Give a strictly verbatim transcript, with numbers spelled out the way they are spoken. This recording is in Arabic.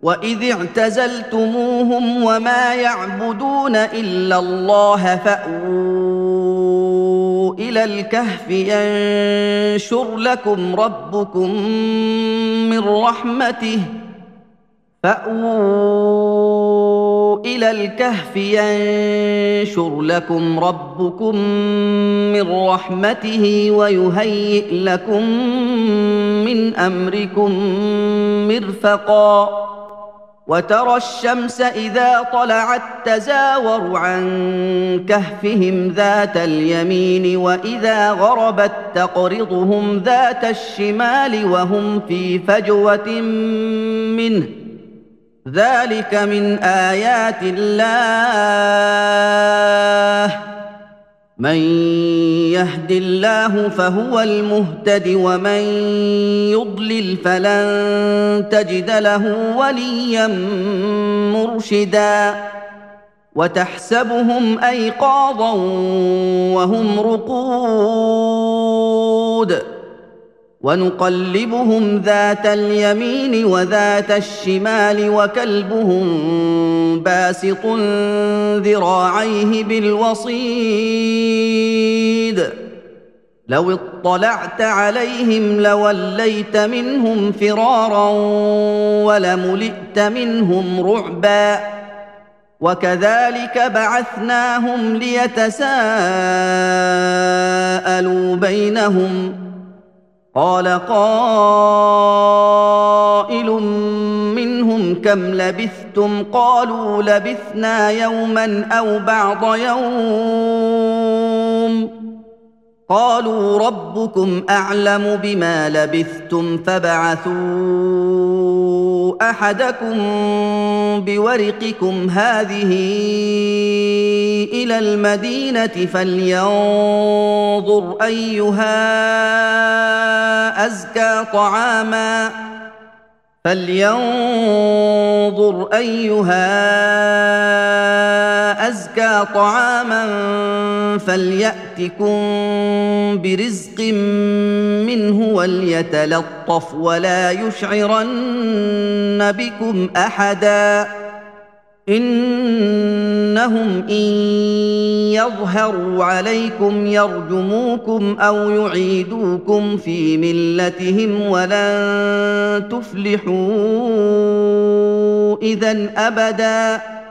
وإذ اعتزلتموهم وما يعبدون إلا الله فأووا إلى الكهف ينشر لكم ربكم من رحمته فأووا إلى الكهف ينشر لكم ربكم من رحمته ويهيئ لكم من أمركم مرفقا وترى الشمس إذا طلعت تزاور عن كهفهم ذات اليمين وإذا غربت تقرضهم ذات الشمال وهم في فجوة منه ذلك من آيات الله من يهد الله فهو المهتد ومن يضلل فلن تجد له وليا مرشدا وتحسبهم أيقاظا وهم رقود ونقلبهم ذات اليمين وذات الشمال وكلبهم باسط ذراعيه بالوصيد لو اطلعت عليهم لوليت منهم فرارا ولملئت منهم رعبا وكذلك بعثناهم ليتساءلوا بينهم قال قائل منهم كم لبثتم قالوا لبثنا يوما أو بعض يوم قالوا ربكم أعلم بما لبثتم فابعثوا أحدكم بورقكم هذه إلى المدينة فلينظر أيها أزكى طعاما فلينظر أيها أزكى طعاما فليأتكم برزق منه وليتلطف ولا يشعرن بكم أحدا إنهم إن يظهروا عليكم يرجموكم أو يعيدوكم في ملتهم ولن تفلحوا إذن أبدا